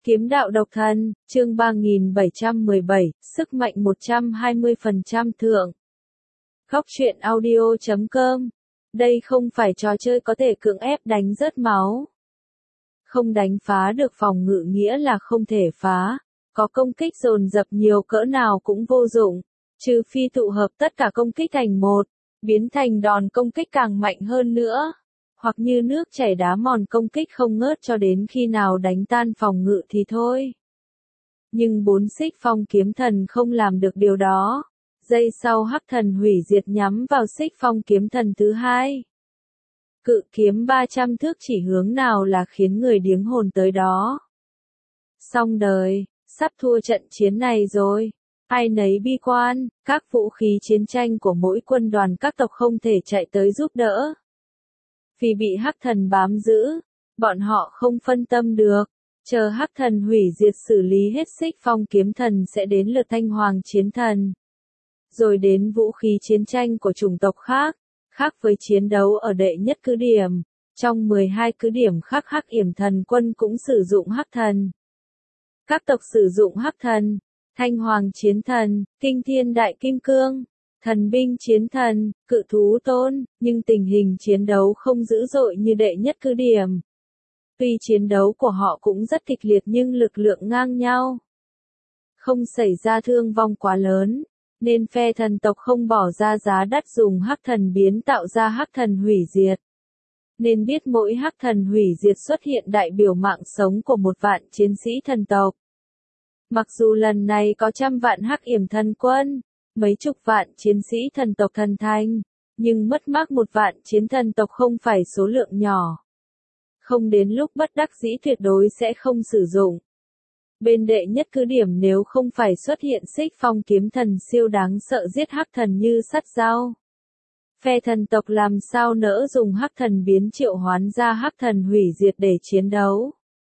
Kiếm đạo độc thân, chương 3717, sức mạnh 120% thượng. Góc truyện audio.com. Đây không phải trò chơi có thể cưỡng ép đánh rớt máu. Không đánh phá được phòng ngự nghĩa là không thể phá. Có công kích dồn dập nhiều cỡ nào cũng vô dụng. Trừ phi tụ hợp tất cả công kích thành một, biến thành đòn công kích càng mạnh hơn nữa. Hoặc như nước chảy đá mòn công kích không ngớt cho đến khi nào đánh tan phòng ngự thì thôi. Nhưng 4 xích phong kiếm thần không làm được điều đó. Giây sau hắc thần hủy diệt nhắm vào xích phong kiếm thần thứ hai. Cự kiếm 300 thước chỉ hướng nào là khiến người điếng hồn tới đó. Xong đời, sắp thua trận chiến này rồi. Ai nấy bi quan, các vũ khí chiến tranh của mỗi quân đoàn các tộc không thể chạy tới giúp đỡ. Vì bị hắc thần bám giữ, bọn họ không phân tâm được, chờ hắc thần hủy diệt xử lý hết xích phong kiếm thần sẽ đến lượt thanh hoàng chiến thần. Rồi đến vũ khí chiến tranh của chủng tộc khác, khác với chiến đấu ở đệ nhất cứ điểm, trong 12 cứ điểm khác hắc yểm thần quân cũng sử dụng hắc thần. Các tộc sử dụng hắc thần, thanh hoàng chiến thần, kinh thiên đại kim cương, thần binh chiến thần, cự thú tôn, nhưng tình hình chiến đấu không dữ dội như đệ nhất cứ điểm. Tuy chiến đấu của họ cũng rất kịch liệt nhưng lực lượng ngang nhau. Không xảy ra thương vong quá lớn, nên phe thần tộc không bỏ ra giá đắt dùng hắc thần biến tạo ra hắc thần hủy diệt. Nên biết mỗi hắc thần hủy diệt xuất hiện đại biểu mạng sống của một vạn chiến sĩ thần tộc. Mặc dù lần này có trăm vạn hắc yểm thần quân, mấy chục vạn chiến sĩ thần tộc thần thanh, nhưng mất mát một vạn chiến thần tộc không phải số lượng nhỏ. Không đến lúc bất đắc dĩ tuyệt đối sẽ không sử dụng. Bên đệ nhất cứ điểm nếu không phải xuất hiện xích phong kiếm thần siêu đáng sợ giết hắc thần như sắt dao. Phe thần tộc làm sao nỡ dùng hắc thần biến triệu hoán ra hắc thần hủy diệt để chiến đấu.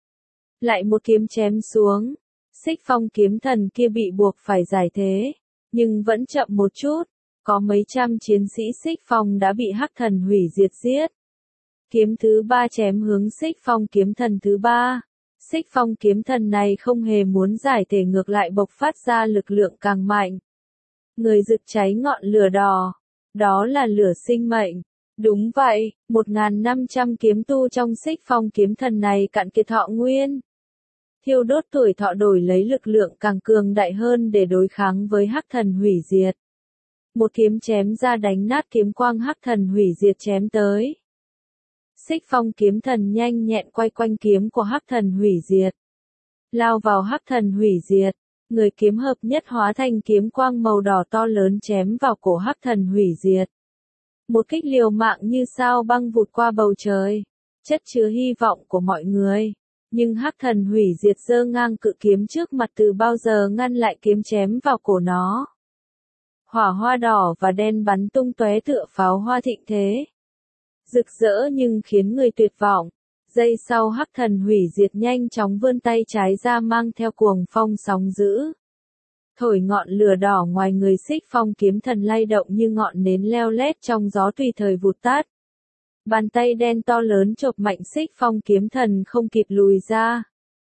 Lại một kiếm chém xuống, xích phong kiếm thần kia bị buộc phải giải thế. Nhưng vẫn chậm một chút, có mấy trăm chiến sĩ xích phong đã bị hắc thần hủy diệt giết. Kiếm thứ ba chém hướng xích phong kiếm thần thứ ba. Xích phong kiếm thần này không hề muốn giải thể ngược lại bộc phát ra lực lượng càng mạnh. Người rực cháy ngọn lửa đỏ. Đó là lửa sinh mệnh. Đúng vậy, 1.500 kiếm tu trong xích phong kiếm thần này cạn kiệt thọ nguyên. Thiêu đốt tuổi thọ đổi lấy lực lượng càng cường đại hơn để đối kháng với hắc thần hủy diệt. Một kiếm chém ra đánh nát kiếm quang hắc thần hủy diệt chém tới. Xích phong kiếm thần nhanh nhẹn quay quanh kiếm của hắc thần hủy diệt. Lao vào hắc thần hủy diệt, người kiếm hợp nhất hóa thành kiếm quang màu đỏ to lớn chém vào cổ hắc thần hủy diệt. Một kích liều mạng như sao băng vụt qua bầu trời, chất chứa hy vọng của mọi người. Nhưng hắc thần hủy diệt giơ ngang cự kiếm trước mặt từ bao giờ ngăn lại kiếm chém vào cổ nó. Hỏa hoa đỏ và đen bắn tung tóe tựa pháo hoa thịnh thế. Rực rỡ nhưng khiến người tuyệt vọng. Giây sau hắc thần hủy diệt nhanh chóng vươn tay trái ra mang theo cuồng phong sóng dữ. Thổi ngọn lửa đỏ ngoài người xích phong kiếm thần lay động như ngọn nến leo lét trong gió tùy thời vụt tắt. Bàn tay đen to lớn chộp mạnh xích phong kiếm thần không kịp lùi ra.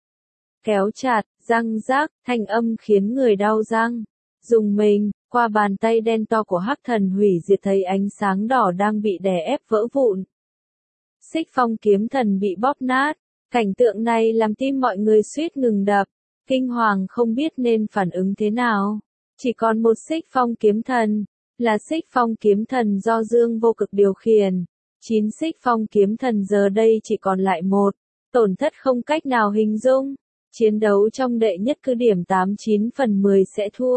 Kéo chặt, răng rác, thanh âm khiến người đau răng. Dùng mình, qua bàn tay đen to của hắc thần hủy diệt thấy ánh sáng đỏ đang bị đè ép vỡ vụn. Xích phong kiếm thần bị bóp nát. Cảnh tượng này làm tim mọi người suýt ngừng đập. Kinh hoàng không biết nên phản ứng thế nào. Chỉ còn một xích phong kiếm thần. Là xích phong kiếm thần do Dương Vô Cực điều khiển. 9 xích phong kiếm thần giờ đây chỉ còn lại một. Tổn thất không cách nào hình dung. Chiến đấu trong đệ nhất cứ điểm 89 phần 10 sẽ thua.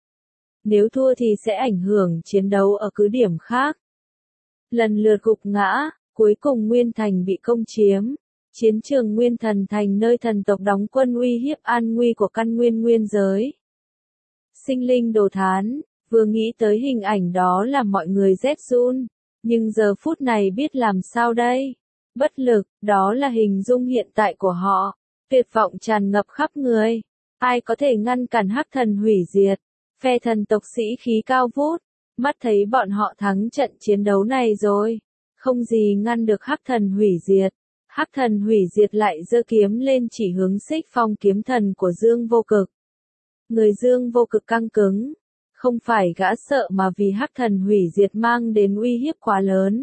Nếu thua thì sẽ ảnh hưởng chiến đấu ở cứ điểm khác. Lần lượt gục ngã, cuối cùng Nguyên Thành bị công chiếm. Chiến trường Nguyên Thần Thành nơi thần tộc đóng quân uy hiếp an nguy của căn nguyên nguyên giới. Sinh linh đồ thán, vừa nghĩ tới hình ảnh đó là mọi người rét run. Nhưng giờ phút này biết làm sao đây? Bất lực, đó là hình dung hiện tại của họ. Tuyệt vọng tràn ngập khắp người. Ai có thể ngăn cản hắc thần hủy diệt? Phe thần tộc sĩ khí cao vút. Mắt thấy bọn họ thắng trận chiến đấu này rồi. Không gì ngăn được hắc thần hủy diệt. Hắc thần hủy diệt lại giơ kiếm lên chỉ hướng Xích Phong kiếm thần của Dương Vô Cực. Người Dương Vô Cực căng cứng. Không phải gã sợ mà vì hắc thần hủy diệt mang đến uy hiếp quá lớn.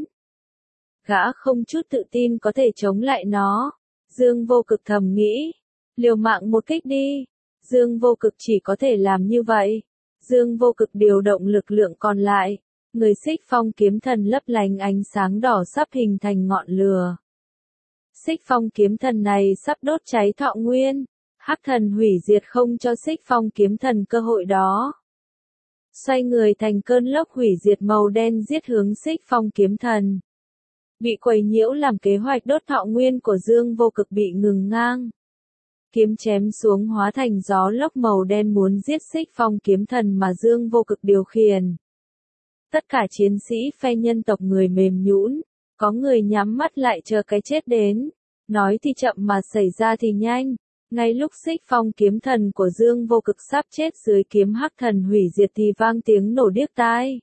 Gã không chút tự tin có thể chống lại nó. Dương Vô Cực thầm nghĩ. Liều mạng một kích đi. Dương Vô Cực chỉ có thể làm như vậy. Dương Vô Cực điều động lực lượng còn lại. Người Xích Phong kiếm thần lấp lánh ánh sáng đỏ sắp hình thành ngọn lửa. Xích Phong kiếm thần này sắp đốt cháy thọ nguyên. Hắc thần hủy diệt không cho Xích Phong kiếm thần cơ hội đó. Xoay người thành cơn lốc hủy diệt màu đen giết hướng Xích Phong kiếm thần. Bị quấy nhiễu làm kế hoạch đốt thọ nguyên của Dương Vô Cực bị ngừng ngang. Kiếm chém xuống hóa thành gió lốc màu đen muốn giết Xích Phong kiếm thần mà Dương Vô Cực điều khiển. Tất cả chiến sĩ phe nhân tộc người mềm nhũn, có người nhắm mắt lại chờ cái chết đến. Nói thì chậm mà xảy ra thì nhanh. Ngay lúc Xích Phong kiếm thần của Dương Vô Cực sắp chết dưới kiếm hắc thần hủy diệt thì vang tiếng nổ điếc tai.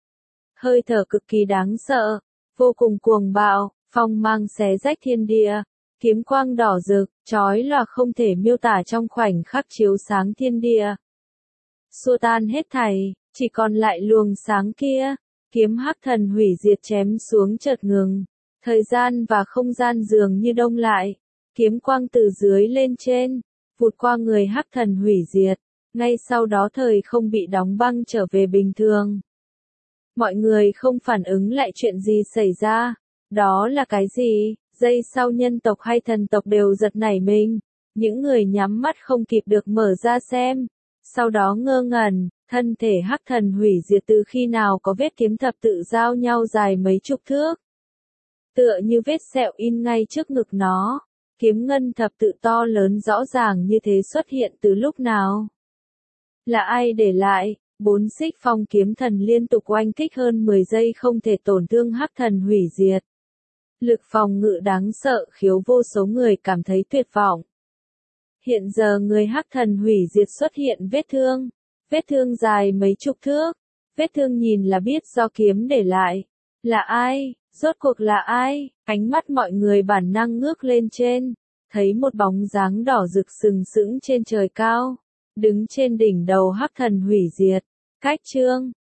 Hơi thở cực kỳ đáng sợ, vô cùng cuồng bạo, phong mang xé rách thiên địa, kiếm quang đỏ rực, chói lòa không thể miêu tả trong khoảnh khắc chiếu sáng thiên địa. Xua tan hết thảy, chỉ còn lại luồng sáng kia, kiếm hắc thần hủy diệt chém xuống chợt ngừng, thời gian và không gian dường như đông lại. Kiếm quang từ dưới lên trên, vụt qua người hắc thần hủy diệt, ngay sau đó thời không bị đóng băng trở về bình thường. Mọi người không phản ứng lại chuyện gì xảy ra, đó là cái gì, giây sau nhân tộc hay thần tộc đều giật nảy mình, những người nhắm mắt không kịp được mở ra xem, sau đó ngơ ngẩn, thân thể hắc thần hủy diệt từ khi nào có vết kiếm thập tự giao nhau dài mấy chục thước. Tựa như vết sẹo in ngay trước ngực nó. Kiếm ngân thập tự to lớn rõ ràng như thế xuất hiện từ lúc nào? Là ai để lại? 4 Xích Phong kiếm thần liên tục oanh kích hơn 10 giây không thể tổn thương hắc thần hủy diệt. Lực phòng ngự đáng sợ khiếu vô số người cảm thấy tuyệt vọng. Hiện giờ người hắc thần hủy diệt xuất hiện vết thương dài mấy chục thước, vết thương nhìn là biết do kiếm để lại. Là ai? Rốt cuộc là ai? Ánh mắt mọi người bản năng ngước lên trên, thấy một bóng dáng đỏ rực sừng sững trên trời cao, đứng trên đỉnh đầu hắc thần hủy diệt. Cách chương